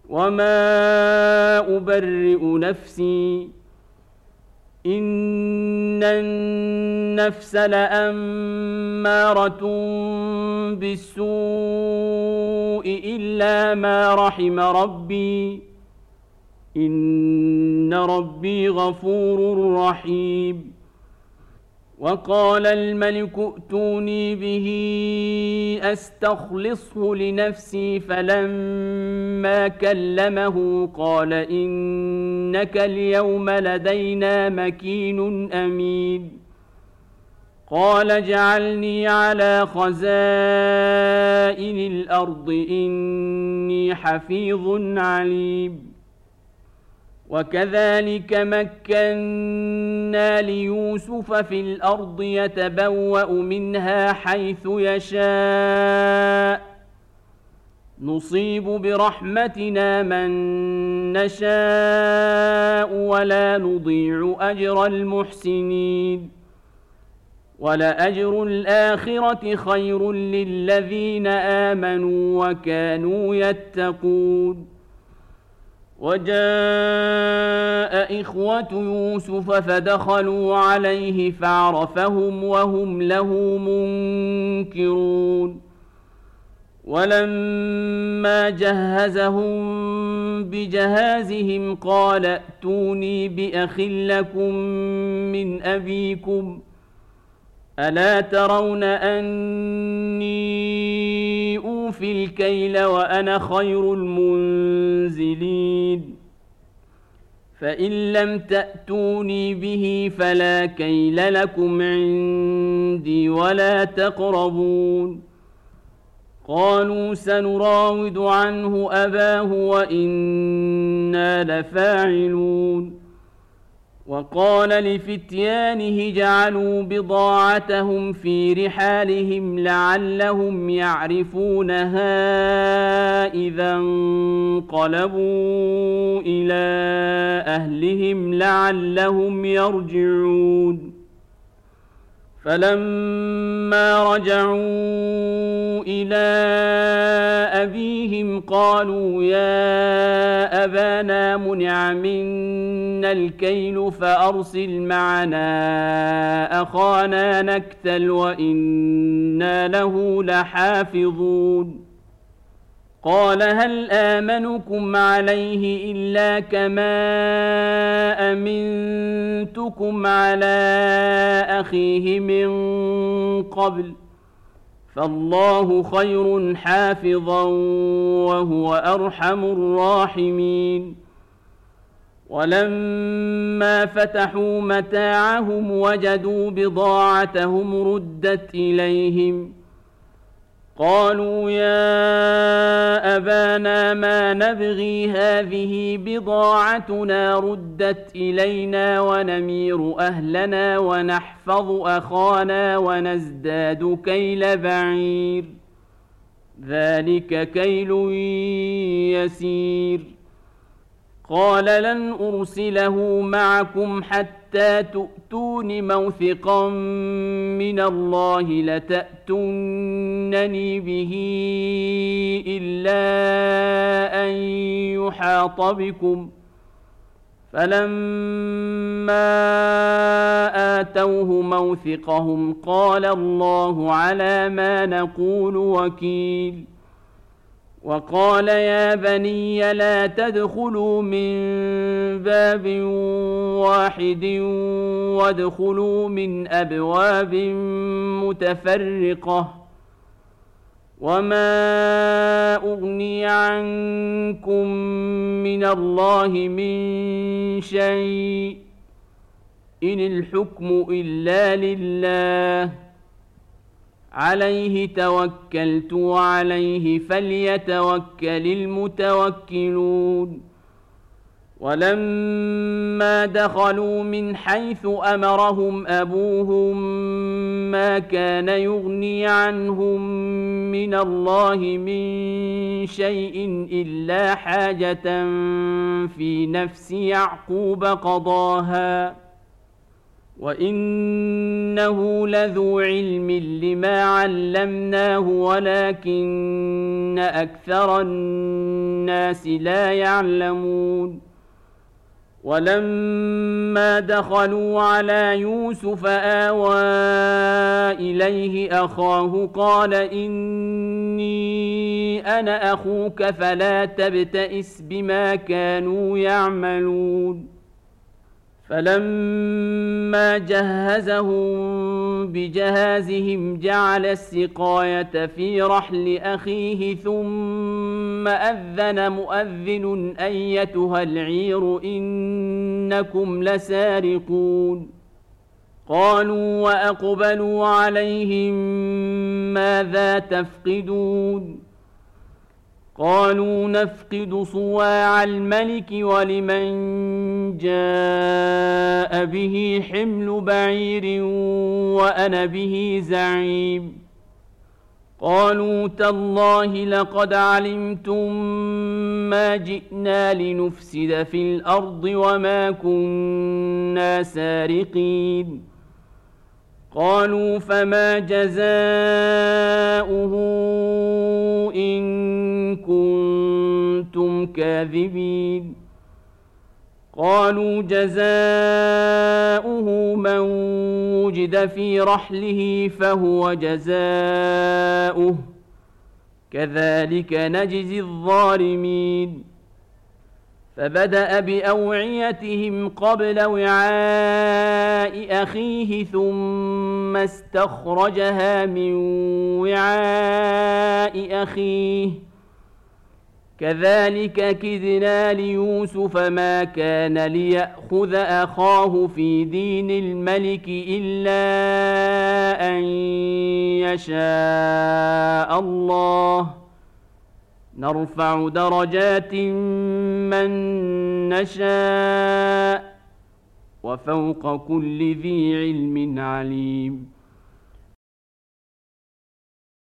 وما أبرئ نفسي إن النفس لأمارة بالسوء إلا ما رحم ربي إن ربي غفور رحيم. وقال الملك ائتوني به أستخلصه لنفسي فلما كلمه قال إنك اليوم لدينا مكين أمين. قال اجعلني على خزائن الأرض إني حفيظ عليم. وكذلك مكنا ليوسف في الأرض يتبوأ منها حيث يشاء نصيب برحمتنا من نشاء ولا نضيع أجر المحسنين. ولأجر الآخرة خير للذين آمنوا وكانوا يتقون. وجاء إخوة يوسف فدخلوا عليه فعرفهم وهم له منكرون. ولما جهزهم بجهازهم قال ائتوني بأخ لكم من أبيكم ألا ترون أني أوفي الكيل وأنا خير المنزلين. فإن لم تأتوني به فلا كيل لكم عندي ولا تقربون. قالوا سنراود عنه أباه وإنا لفاعلون. وقال لفتيانه جعلوا بضاعتهم في رحالهم لعلهم يعرفونها إذا انقلبوا إلى أهلهم لعلهم يرجعون. فلما رجعوا إلى أبيهم قالوا يا أبانا منع منا الكيل فأرسل معنا أخانا نكتل وإنا له لحافظون. قال هل آمنكم عليه إلا كما أمنتكم على أخيه من قبل فالله خير حافظا وهو أرحم الراحمين. ولما فتحوا متاعهم وجدوا بضاعتهم ردت إليهم قالوا يا أبانا ما نبغي هذه بضاعتنا ردت إلينا ونمير أهلنا ونحفظ أخانا ونزداد كيل بعير ذلك كيل يسير. قال لن أرسله معكم حتى تؤتون موثقا من الله لتأتونني به إلا أن يحاط بكم. فلما آتوه موثقهم قال الله على ما نقول وكيل. وقال يا بني لا تدخلوا من باب واحد وادخلوا من أبواب متفرقة وما أغني عنكم من الله من شيء إن الحكم إلا لله عليه توكلت وعليه فليتوكل المتوكلون. ولما دخلوا من حيث أمرهم أبوهم ما كان يغني عنهم من الله من شيء إلا حاجة في نفس يعقوب قضاها وإنه لذو علم لما علمناه ولكن أكثر الناس لا يعلمون ولما دخلوا على يوسف آوى إليه أخاه قال إني أنا أخوك فلا تبتئس بما كانوا يعملون فلما جهزهم بجهازهم جعل السقاية في رحل أخيه ثم أذن مؤذن أيتها العير إنكم لسارقون قالوا وأقبلوا عليهم ماذا تفقدون قالوا نفقد صواع الملك ولمن جاء به حمل بعير وأنا به زعيم قالوا تالله لقد علمتم ما جئنا لنفسد في الأرض وما كنا سارقين قالوا فما جزاؤه إن كنتم كاذبين قالوا جزاؤه من وجد في رحله فهو جزاؤه كذلك نجزي الظالمين فبدأ بأوعيتهم قبل وعاء أخيه ثم استخرجها من وعاء أخيه كذلك كدنا ليوسف ما كان ليأخذ أخاه في دين الملك إلا أن يشاء الله نرفع درجات من نشاء وفوق كل ذي علم عليم